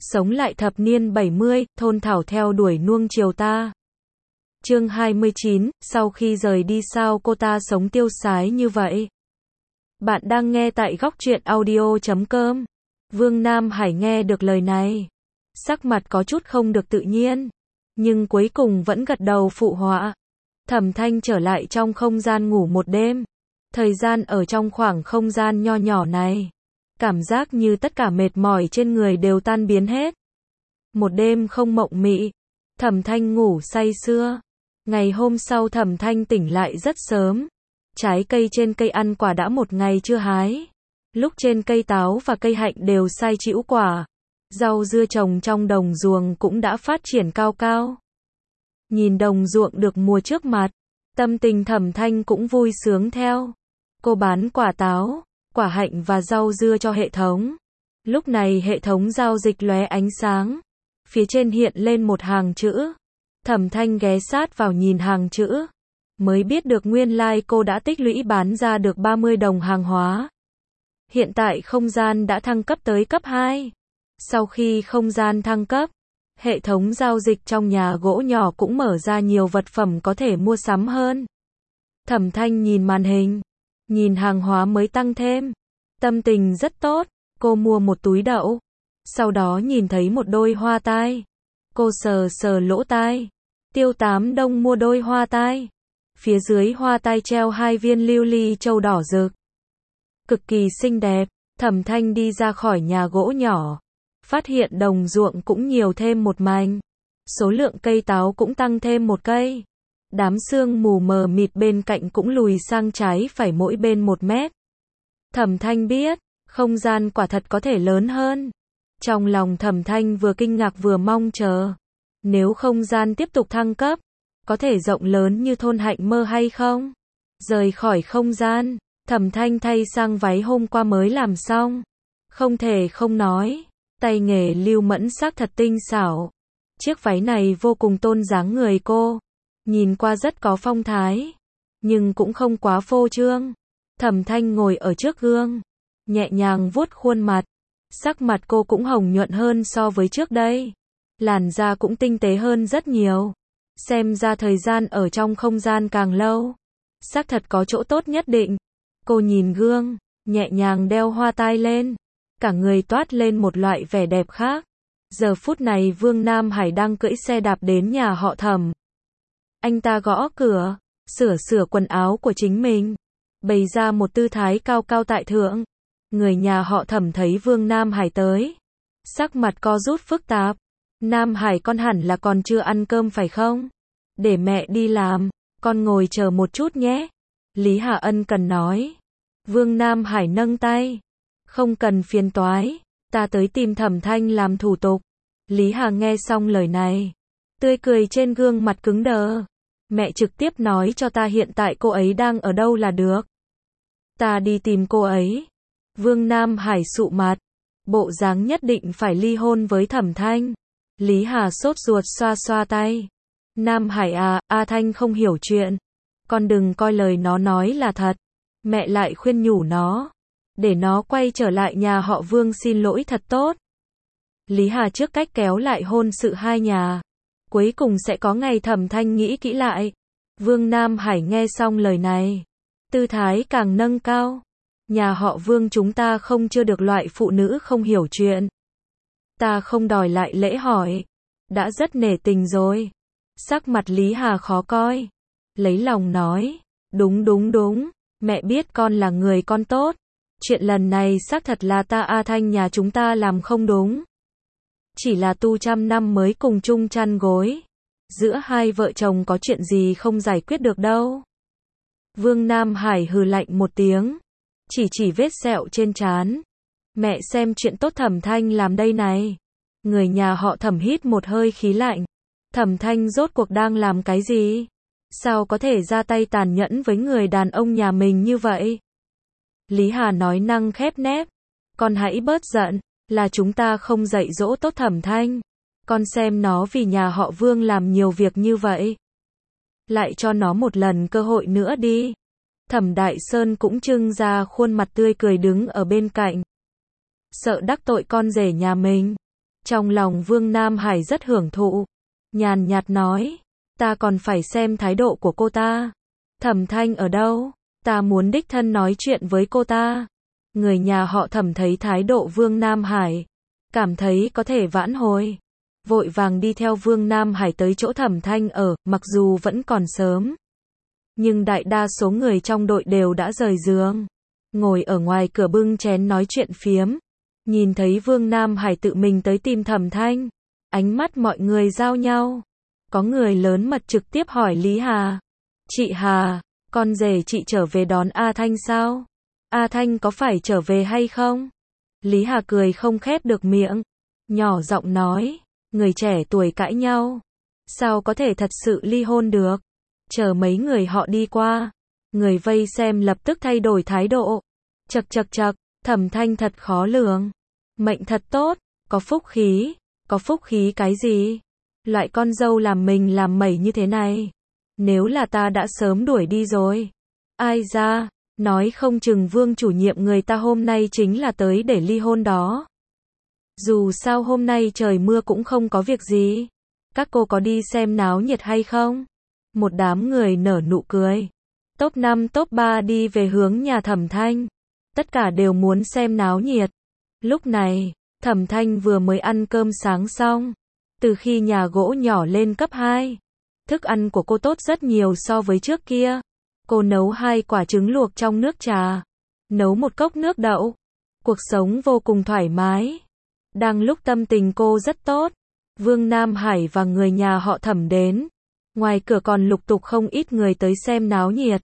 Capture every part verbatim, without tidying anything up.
Sống lại thập niên bảy mươi, thôn thảo theo đuổi nuông chiều ta. Chương hai mươi chín, sau khi rời đi sao cô ta sống tiêu sái như vậy? Bạn đang nghe tại góc truyện audio chấm com. Vương Nam Hải nghe được lời này, sắc mặt có chút không được tự nhiên, nhưng cuối cùng vẫn gật đầu phụ họa. Thẩm Thanh trở lại trong không gian ngủ một đêm. Thời gian ở trong khoảng không gian nho nhỏ này, cảm giác như tất cả mệt mỏi trên người đều tan biến hết. Một đêm không mộng mị, Thẩm Thanh ngủ say sưa. Ngày hôm sau Thẩm Thanh tỉnh lại rất sớm. Trái cây trên cây ăn quả đã một ngày chưa hái. Lúc trên cây táo và cây hạnh đều sai chĩu quả. Rau dưa trồng trong đồng ruộng cũng đã phát triển cao cao. Nhìn đồng ruộng được mùa trước mặt, tâm tình Thẩm Thanh cũng vui sướng theo. Cô bán quả táo, quả hạnh và rau dưa cho hệ thống. Lúc này hệ thống giao dịch lóe ánh sáng. Phía trên hiện lên một hàng chữ. Thẩm Thanh ghé sát vào nhìn hàng chữ. Mới biết được nguyên lai like cô đã tích lũy bán ra được ba mươi đồng hàng hóa. Hiện tại không gian đã thăng cấp tới cấp hai. Sau khi không gian thăng cấp, hệ thống giao dịch trong nhà gỗ nhỏ cũng mở ra nhiều vật phẩm có thể mua sắm hơn. Thẩm Thanh nhìn màn hình, nhìn hàng hóa mới tăng thêm. Tâm tình rất tốt, cô mua một túi đậu. Sau đó nhìn thấy một đôi hoa tai. Cô sờ sờ lỗ tai. Tiêu Tám Đông mua đôi hoa tai. Phía dưới hoa tai treo hai viên lưu ly châu đỏ rực. Cực kỳ xinh đẹp. Thẩm Thanh đi ra khỏi nhà gỗ nhỏ. Phát hiện đồng ruộng cũng nhiều thêm một mảnh. Số lượng cây táo cũng tăng thêm một cây. Đám sương mù mờ mịt bên cạnh cũng lùi sang trái phải mỗi bên một mét. Thẩm Thanh biết, không gian quả thật có thể lớn hơn. Trong lòng Thẩm Thanh vừa kinh ngạc vừa mong chờ. Nếu không gian tiếp tục thăng cấp, có thể rộng lớn như thôn Hạnh Mơ hay không? Rời khỏi không gian, Thẩm Thanh thay sang váy hôm qua mới làm xong. Không thể không nói, tay nghề Lưu Mẫn sắc thật tinh xảo. Chiếc váy này vô cùng tôn dáng người cô. Nhìn qua rất có phong thái, nhưng cũng không quá phô trương. Thẩm Thanh ngồi ở trước gương, nhẹ nhàng vuốt khuôn mặt. Sắc mặt cô cũng hồng nhuận hơn so với trước đây. Làn da cũng tinh tế hơn rất nhiều. Xem ra thời gian ở trong không gian càng lâu, xác thật có chỗ tốt nhất định. Cô nhìn gương, nhẹ nhàng đeo hoa tai lên. Cả người toát lên một loại vẻ đẹp khác. Giờ phút này Vương Nam Hải đang cưỡi xe đạp đến nhà họ Thẩm. Anh ta gõ cửa, sửa sửa quần áo của chính mình, bày ra một tư thái cao cao tại thượng. Người nhà họ Thẩm thấy Vương Nam Hải tới, sắc mặt co rút phức tạp. Nam Hải, con hẳn là còn chưa ăn cơm phải không? Để mẹ đi làm, con ngồi chờ một chút nhé. Lý Hà ân cần nói. Vương Nam Hải nâng tay. Không cần phiền toái, ta tới tìm Thẩm Thanh làm thủ tục. Lý Hà nghe xong lời này, tươi cười trên gương mặt cứng đờ. Mẹ trực tiếp nói cho ta hiện tại cô ấy đang ở đâu là được. Ta đi tìm cô ấy. Vương Nam Hải sụ mặt, bộ dáng nhất định phải ly hôn với Thẩm Thanh. Lý Hà sốt ruột xoa xoa tay. Nam Hải à, A Thanh không hiểu chuyện. Con đừng coi lời nó nói là thật. Mẹ lại khuyên nhủ nó, để nó quay trở lại nhà họ Vương xin lỗi thật tốt. Lý Hà trước cách kéo lại hôn sự hai nhà. Cuối cùng sẽ có ngày Thẩm Thanh nghĩ kỹ lại. Vương Nam Hải nghe xong lời này, tư thái càng nâng cao. Nhà họ Vương chúng ta không chưa được loại phụ nữ không hiểu chuyện. Ta không đòi lại lễ hỏi. Đã rất nể tình rồi. Sắc mặt Lý Hà khó coi. Lấy lòng nói. Đúng đúng đúng. Mẹ biết con là người con tốt. Chuyện lần này xác thật là ta A Thanh nhà chúng ta làm không đúng. Chỉ là tu trăm năm mới cùng chung chăn gối. Giữa hai vợ chồng có chuyện gì không giải quyết được đâu. Vương Nam Hải hừ lạnh một tiếng. Chỉ chỉ vết sẹo trên trán. Mẹ xem chuyện tốt Thẩm Thanh làm đây này. Người nhà họ Thẩm hít một hơi khí lạnh. Thẩm Thanh rốt cuộc đang làm cái gì? Sao có thể ra tay tàn nhẫn với người đàn ông nhà mình như vậy? Lý Hà nói năng khép nép. Con hãy bớt giận. Là chúng ta không dạy dỗ tốt Thẩm Thanh. Con xem nó vì nhà họ Vương làm nhiều việc như vậy. Lại cho nó một lần cơ hội nữa đi. Thẩm Đại Sơn cũng trưng ra khuôn mặt tươi cười đứng ở bên cạnh. Sợ đắc tội con rể nhà mình. Trong lòng Vương Nam Hải rất hưởng thụ, nhàn nhạt nói, ta còn phải xem thái độ của cô ta. Thẩm Thanh ở đâu? Ta muốn đích thân nói chuyện với cô ta. Người nhà họ Thẩm thấy thái độ Vương Nam Hải, cảm thấy có thể vãn hồi, vội vàng đi theo Vương Nam Hải tới chỗ Thẩm Thanh ở, mặc dù vẫn còn sớm, nhưng đại đa số người trong đội đều đã rời giường, ngồi ở ngoài cửa bưng chén nói chuyện phiếm. Nhìn thấy Vương Nam Hải tự mình tới tìm Thẩm Thanh, ánh mắt mọi người giao nhau. Có người lớn mật trực tiếp hỏi Lý Hà, chị Hà, con rể chị trở về đón A Thanh sao? A Thanh có phải trở về hay không? Lý Hà cười không khép được miệng, nhỏ giọng nói, người trẻ tuổi cãi nhau, sao có thể thật sự ly hôn được? Chờ mấy người họ đi qua, người vây xem lập tức thay đổi thái độ. Chậc chậc chậc, Thẩm Thanh thật khó lường, mệnh thật tốt, có phúc khí, có phúc khí cái gì? Loại con dâu làm mình làm mẩy như thế này, nếu là ta đã sớm đuổi đi rồi. Ai ra, nói không chừng Vương chủ nhiệm người ta hôm nay chính là tới để ly hôn đó. Dù sao hôm nay trời mưa cũng không có việc gì. Các cô có đi xem náo nhiệt hay không? Một đám người nở nụ cười. Top năm top ba đi về hướng nhà Thẩm Thanh. Tất cả đều muốn xem náo nhiệt. Lúc này, Thẩm Thanh vừa mới ăn cơm sáng xong. Từ khi nhà gỗ nhỏ lên cấp hai, thức ăn của cô tốt rất nhiều so với trước kia. Cô nấu hai quả trứng luộc trong nước trà, nấu một cốc nước đậu. Cuộc sống vô cùng thoải mái. Đang lúc tâm tình cô rất tốt, Vương Nam Hải và người nhà họ Thẩm đến. Ngoài cửa còn lục tục không ít người tới xem náo nhiệt.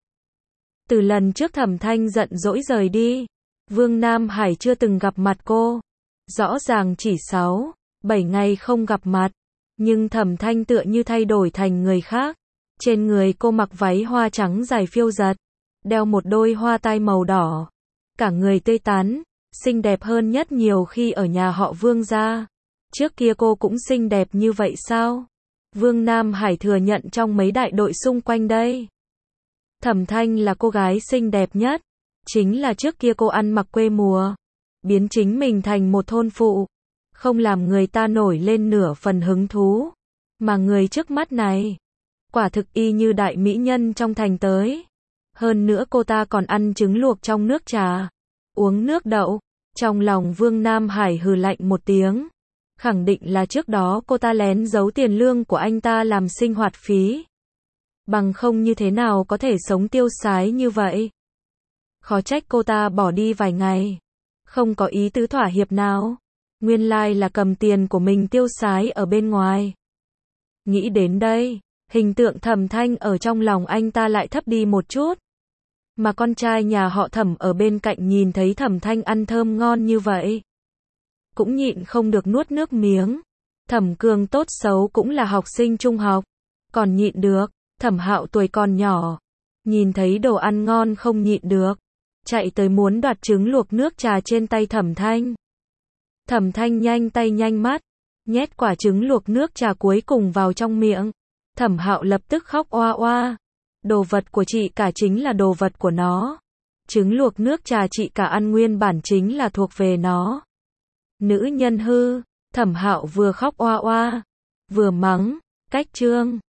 Từ lần trước Thẩm Thanh giận dỗi rời đi, Vương Nam Hải chưa từng gặp mặt cô. Rõ ràng chỉ sáu, bảy ngày không gặp mặt, nhưng Thẩm Thanh tựa như thay đổi thành người khác. Trên người cô mặc váy hoa trắng dài phiêu dật, đeo một đôi hoa tai màu đỏ, cả người tươi tắn, xinh đẹp hơn nhất nhiều khi ở nhà họ Vương gia. Trước kia cô cũng xinh đẹp như vậy sao? Vương Nam Hải thừa nhận trong mấy đại đội xung quanh đây, Thẩm Thanh là cô gái xinh đẹp nhất. Chính là trước kia cô ăn mặc quê mùa, biến chính mình thành một thôn phụ, không làm người ta nổi lên nửa phần hứng thú. Mà người trước mắt này, quả thực y như đại mỹ nhân trong thành tới. Hơn nữa cô ta còn ăn trứng luộc trong nước trà, uống nước đậu. Trong lòng Vương Nam Hải hừ lạnh một tiếng, khẳng định là trước đó cô ta lén giấu tiền lương của anh ta làm sinh hoạt phí. Bằng không như thế nào có thể sống tiêu sái như vậy. Khó trách cô ta bỏ đi vài ngày, không có ý tứ thỏa hiệp nào. Nguyên lai là cầm tiền của mình tiêu sái ở bên ngoài. Nghĩ đến đây, hình tượng Thẩm Thanh ở trong lòng anh ta lại thấp đi một chút. Mà con trai nhà họ Thẩm ở bên cạnh nhìn thấy Thẩm Thanh ăn thơm ngon như vậy, cũng nhịn không được nuốt nước miếng. Thẩm Cường tốt xấu cũng là học sinh trung học, còn nhịn được. Thẩm Hạo tuổi còn nhỏ, nhìn thấy đồ ăn ngon không nhịn được, chạy tới muốn đoạt trứng luộc nước trà trên tay Thẩm Thanh. Thẩm Thanh nhanh tay nhanh mắt, nhét quả trứng luộc nước trà cuối cùng vào trong miệng. Thẩm Hạo lập tức khóc oa oa. Đồ vật của chị cả chính là đồ vật của nó. Trứng luộc nước trà chị cả ăn nguyên bản chính là thuộc về nó. Nữ nhân hư. Thẩm Hạo vừa khóc oa oa, vừa mắng, cách trương.